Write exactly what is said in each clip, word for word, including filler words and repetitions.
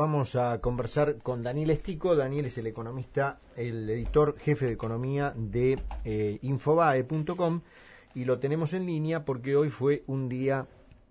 Vamos a conversar con Daniel Estico. Daniel es el economista, el editor jefe de economía de eh, Infobae punto com, y lo tenemos en línea porque hoy fue un día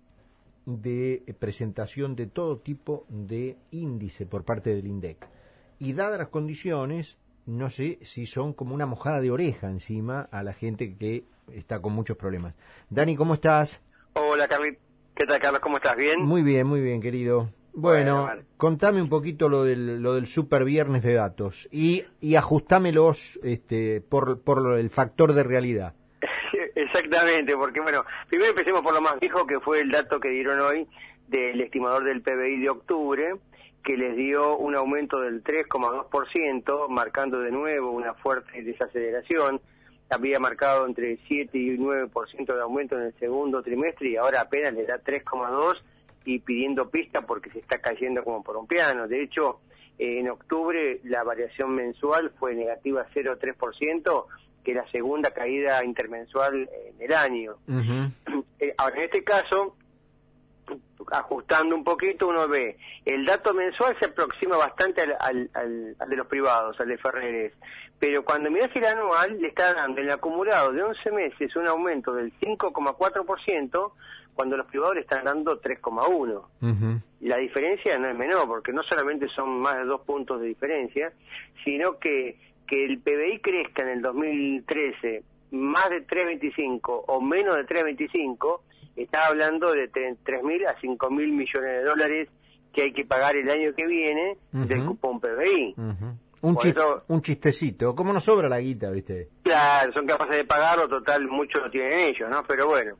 de presentación de todo tipo de índice por parte del INDEC. Y dadas las condiciones, no sé si son como una mojada de oreja encima a la gente que está con muchos problemas. Dani, ¿cómo estás? Hola, Carly. ¿Qué tal, Carlos? ¿Cómo estás? ¿Bien? Muy bien, muy bien, querido. Bueno, bueno vale. Contame un poquito lo del, lo del super viernes de datos y, y ajustámelos este, por, por el factor de realidad. Exactamente, porque bueno, primero empecemos por lo más viejo, que fue el dato que dieron hoy del estimador del P B I de octubre, que les dio un aumento del tres coma dos por ciento, marcando de nuevo una fuerte desaceleración. Había marcado entre siete y nueve por ciento de aumento en el segundo trimestre y ahora apenas le da tres coma dos por ciento y pidiendo pista porque se está cayendo como por un piano. De hecho, eh, en octubre la variación mensual fue negativa cero coma tres por ciento, que es la segunda caída intermensual en el año. Uh-huh. Eh, ahora, en este caso, ajustando un poquito, uno ve, el dato mensual se aproxima bastante al, al, al, al de los privados, al de Ferreres, pero cuando mirás el anual, le está dando en el acumulado de once meses un aumento del cinco coma cuatro por ciento, cuando los privados le están dando tres coma uno por ciento. Uh-huh. La diferencia no es menor, porque no solamente son más de dos puntos de diferencia, sino que, que el P B I crezca en el dos mil trece más de tres coma veinticinco o menos de tres coma veinticinco, está hablando de tres mil a cinco mil millones de dólares que hay que pagar el año que viene uh-huh. del cupón P B I. Uh-huh. Un, chist eso, un chistecito, ¿cómo nos sobra la guita, viste? Claro, son capaces de pagarlo, total, muchos lo tienen ellos, ¿no? Pero bueno.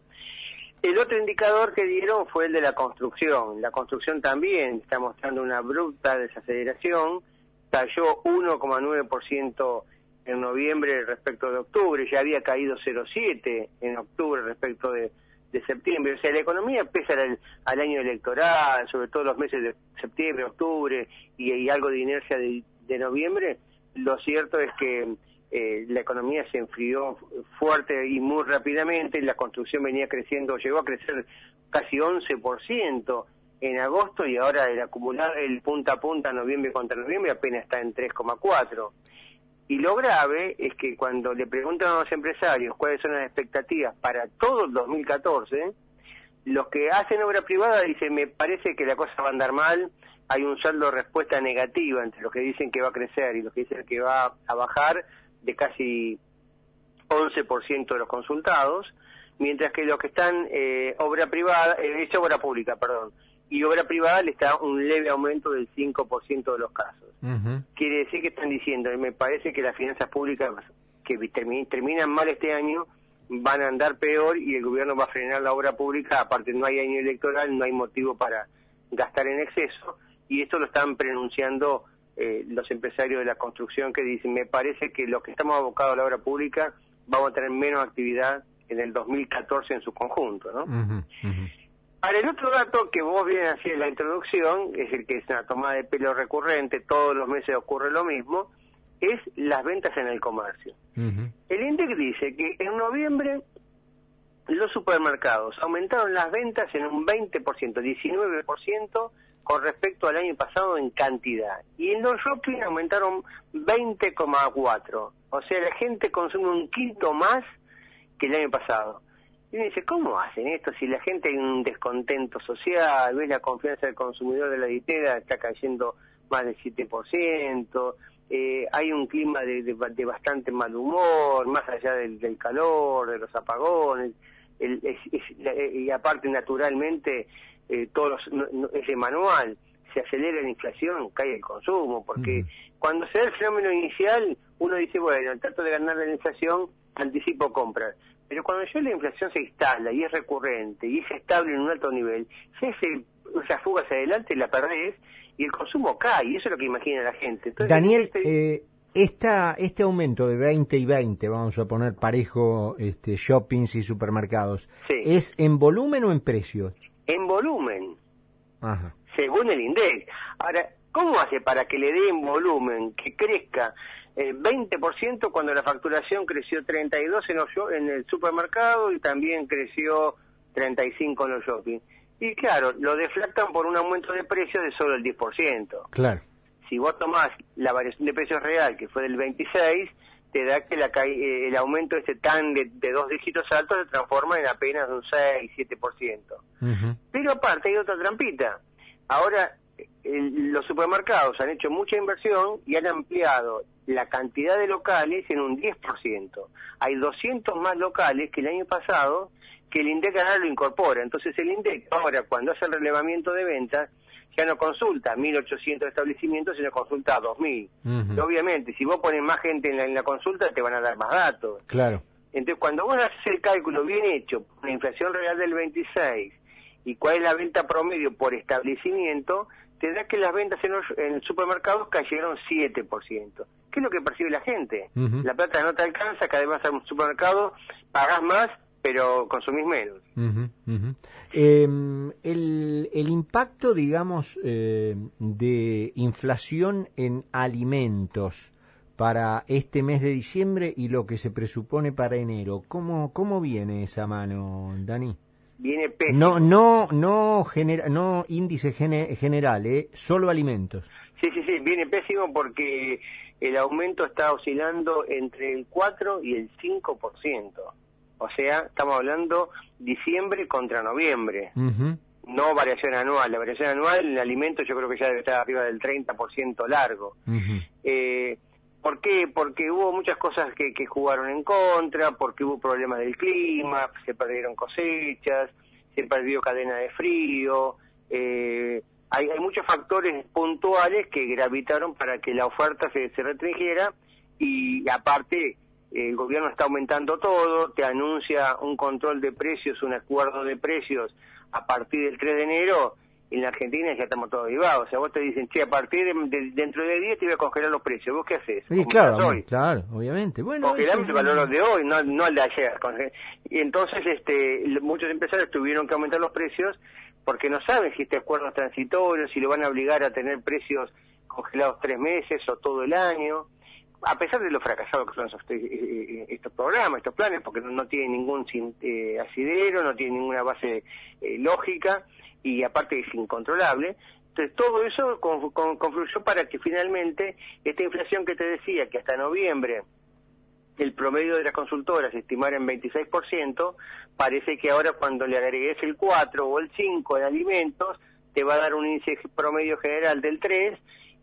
El otro indicador que dieron fue el de la construcción. La construcción también está mostrando una abrupta desaceleración, cayó uno coma nueve por ciento en noviembre respecto de octubre, ya había caído cero coma siete por ciento en octubre respecto de, de septiembre. O sea, la economía pese al, al año electoral, sobre todo los meses de septiembre, octubre y, y algo de inercia de, de noviembre. Lo cierto es que eh, la economía se enfrió fuerte y muy rápidamente, la construcción venía creciendo, llegó a crecer casi once por ciento en agosto y ahora el acumular, el punta a punta, noviembre contra noviembre, apenas está en tres coma cuatro. Y lo grave es que cuando le preguntan a los empresarios cuáles son las expectativas para todo el dos mil catorce, los que hacen obra privada dicen, me parece que la cosa va a andar mal, hay un saldo de respuesta negativa entre los que dicen que va a crecer y los que dicen que va a bajar, de casi once por ciento de los consultados, mientras que los que están eh, obra privada, eh, es obra pública, perdón, y obra privada le está un leve aumento del cinco por ciento de los casos. Uh-huh. Quiere decir que están diciendo, me parece que las finanzas públicas que termi terminan mal este año van a andar peor y el gobierno va a frenar la obra pública, aparte no hay año electoral, no hay motivo para gastar en exceso, y esto lo están pronunciando eh, los empresarios de la construcción que dicen, me parece que los que estamos abocados a la obra pública vamos a tener menos actividad en el dos mil catorce en su conjunto, ¿no? Uh-huh, uh-huh. Ahora, el otro dato que vos bien hacías en la introducción, es el que es una tomada de pelo recurrente, todos los meses ocurre lo mismo, es las ventas en el comercio. Uh-huh. El INDEC dice que en noviembre los supermercados aumentaron las ventas en un veinte por ciento, diecinueve por ciento con respecto al año pasado en cantidad. Y en los shopping aumentaron veinte coma cuatro. O sea, la gente consume un quinto más que el año pasado. Y uno dice, ¿cómo hacen esto? Si la gente hay un descontento social, ves la confianza del consumidor de la litera, está cayendo más del siete por ciento, eh, hay un clima de, de, de bastante mal humor, más allá del, del calor, de los apagones, el, es, es, la, y aparte naturalmente eh, todos los, no, no, es de manual, se acelera la inflación, cae el consumo, porque uh-huh. cuando se da el fenómeno inicial, uno dice, bueno, trato de ganar la inflación, anticipo compras. Pero cuando ya la inflación se instala y es recurrente y es estable en un alto nivel, si ese, esa fuga hacia adelante la perdés y el consumo cae, y eso es lo que imagina la gente. Entonces, Daniel, este... eh, esta, este aumento de veinte y veinte, vamos a poner parejo este, shoppings y supermercados, sí. ¿Es en volumen o en precios? En volumen, Ajá. según el INDEC. Ahora, ¿cómo hace para que le dé en volumen, que crezca el veinte por ciento cuando la facturación creció treinta y dos por ciento en, los, en el supermercado y también creció treinta y cinco por ciento en los shopping? Y claro, lo deflactan por un aumento de precios de solo el diez por ciento. Claro. Si vos tomás la variación de precios real, que fue del veintiséis, te da que la ca el aumento este tan de, de dos dígitos altos se transforma en apenas un seis, siete por ciento. Uh-huh. Pero aparte hay otra trampita. Ahora el, los supermercados han hecho mucha inversión y han ampliado la cantidad de locales en un diez por ciento. Hay doscientos más locales que el año pasado que el INDEC ahora lo incorpora. Entonces el INDEC ahora, cuando hace el relevamiento de ventas, ya no consulta mil ochocientos establecimientos, sino consulta dos mil. Uh-huh. Y obviamente, si vos pones más gente en la, en la consulta, te van a dar más datos. Claro. Entonces, cuando vos haces el cálculo bien hecho, la inflación real del veintiséis, y cuál es la venta promedio por establecimiento, te da que las ventas en los en supermercados cayeron siete por ciento. ¿Qué es lo que percibe la gente? Uh-huh. La plata no te alcanza, cada vez vas a un supermercado, pagás más, pero consumís menos. Uh-huh, uh-huh. Eh, el, el impacto, digamos, eh, de inflación en alimentos para este mes de diciembre y lo que se presupone para enero, ¿cómo, cómo viene esa mano, Dani? Viene pésimo. No, no, no, genera, no índice gene, general, ¿eh? Solo alimentos. Sí, sí, sí, viene pésimo porque el aumento está oscilando entre el cuatro y el cinco por ciento. O sea, estamos hablando diciembre contra noviembre, uh-huh. No variación anual. La variación anual en alimentos yo creo que ya debe estar arriba del treinta por ciento largo. Uh-huh. Eh, ¿Por qué? Porque hubo muchas cosas que, que jugaron en contra, porque hubo problemas del clima, se perdieron cosechas, se perdió cadena de frío, eh, hay, hay muchos factores puntuales que gravitaron para que la oferta se, se restringiera y aparte el gobierno está aumentando todo, te anuncia un control de precios, un acuerdo de precios a partir del tres de enero, en la Argentina ya estamos todos vivados, o sea, vos te dicen, che, a partir de, de dentro de diez te voy a congelar los precios, ¿vos qué haces? Sí, claro, hoy? claro, obviamente. Bueno, congelamos el valor de hoy, no, no el de ayer. Y entonces este, muchos empresarios tuvieron que aumentar los precios porque no saben si este acuerdo es transitorio, si lo van a obligar a tener precios congelados tres meses o todo el año. A pesar de lo fracasados que son estos, estos programas, estos planes, porque no, no tienen ningún eh, asidero, no tienen ninguna base eh, lógica, y aparte es incontrolable. Entonces todo eso con, con, confluyó para que finalmente esta inflación que te decía, que hasta noviembre el promedio de las consultoras estimara en veintiséis por ciento, parece que ahora cuando le agregues el cuatro o el cinco en alimentos, te va a dar un índice promedio general del tres,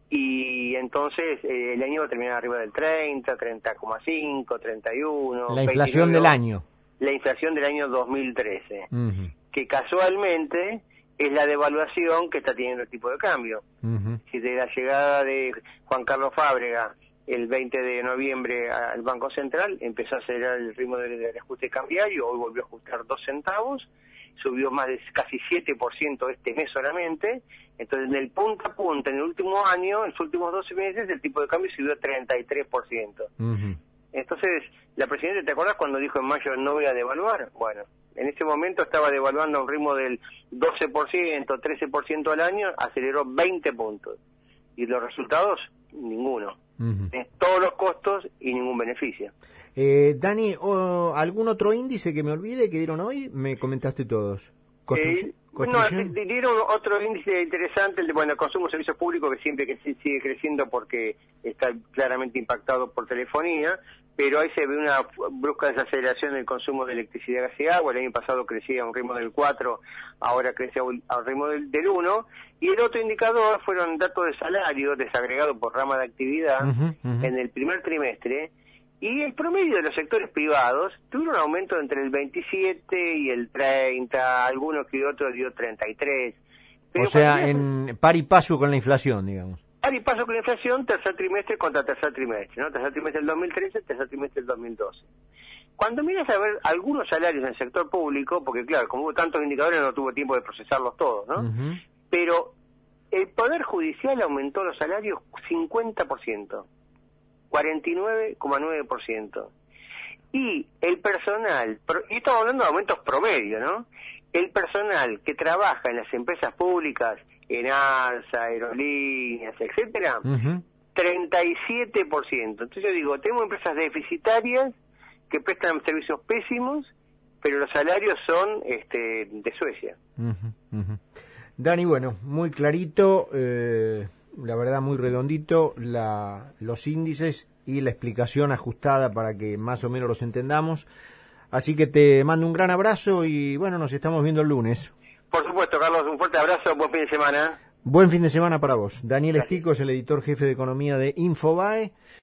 y entonces eh, el año va a terminar arriba del treinta, treinta coma cinco, treinta y uno. La inflación veintinueve, del año. La inflación del año dos mil trece, uh-huh. Que casualmente es la devaluación que está teniendo el tipo de cambio. Uh-huh. Si de la llegada de Juan Carlos Fábrega el veinte de noviembre al Banco Central, empezó a acelerar el ritmo del, del ajuste cambiario, hoy volvió a ajustar dos centavos, subió más de casi siete por ciento este mes solamente. Entonces, en el punta a punta, en el último año, en los últimos doce meses, el tipo de cambio subió treinta y tres por ciento. Uh-huh. Entonces, la Presidenta, ¿te acordás cuando dijo en mayo no voy a devaluar? Bueno, en ese momento estaba devaluando a un ritmo del doce por ciento, trece por ciento al año, aceleró veinte puntos. Y los resultados, ninguno. Uh-huh. Eh, todos los costos y ningún beneficio. Eh, Dani, oh, ¿algún otro índice que me olvide que dieron hoy? Me comentaste todos. Constru- eh, no, dieron otro índice interesante, el de bueno, consumo de servicios públicos, que siempre que sigue creciendo porque está claramente impactado por telefonía, pero ahí se ve una brusca desaceleración del consumo de electricidad, gas y agua. El año pasado crecía a un ritmo del cuatro, ahora crece a un ritmo del, del uno. Y el otro indicador fueron datos de salario desagregados por rama de actividad uh-huh, uh-huh. en el primer trimestre. Y el promedio de los sectores privados tuvieron un aumento entre el veintisiete y el treinta, algunos que otros dio treinta y tres. Pero o sea, en par y paso con la inflación, digamos. Par y paso con la inflación, tercer trimestre contra tercer trimestre, ¿no? Tercer trimestre del dos mil trece, tercer trimestre del dos mil doce. Cuando miras a ver algunos salarios en el sector público, porque claro, como hubo tantos indicadores no tuvo tiempo de procesarlos todos, ¿no? Uh-huh. Pero el Poder Judicial aumentó los salarios cincuenta por ciento. cuarenta y nueve coma nueve por ciento. Y el personal, y estamos hablando de aumentos promedio, ¿no? El personal que trabaja en las empresas públicas, en ARSA, aerolíneas, etcétera, uh-huh. treinta y siete por ciento. Entonces yo digo, tenemos empresas deficitarias que prestan servicios pésimos, pero los salarios son este, de Suecia. Uh-huh, uh-huh. Dani, bueno, muy clarito, eh, la verdad muy redondito, la, los índices y la explicación ajustada para que más o menos los entendamos. Así que te mando un gran abrazo y bueno, nos estamos viendo el lunes. Por supuesto, Carlos, un fuerte abrazo, buen fin de semana. Buen fin de semana para vos. Daniel Estico es el editor jefe de economía de Infobae.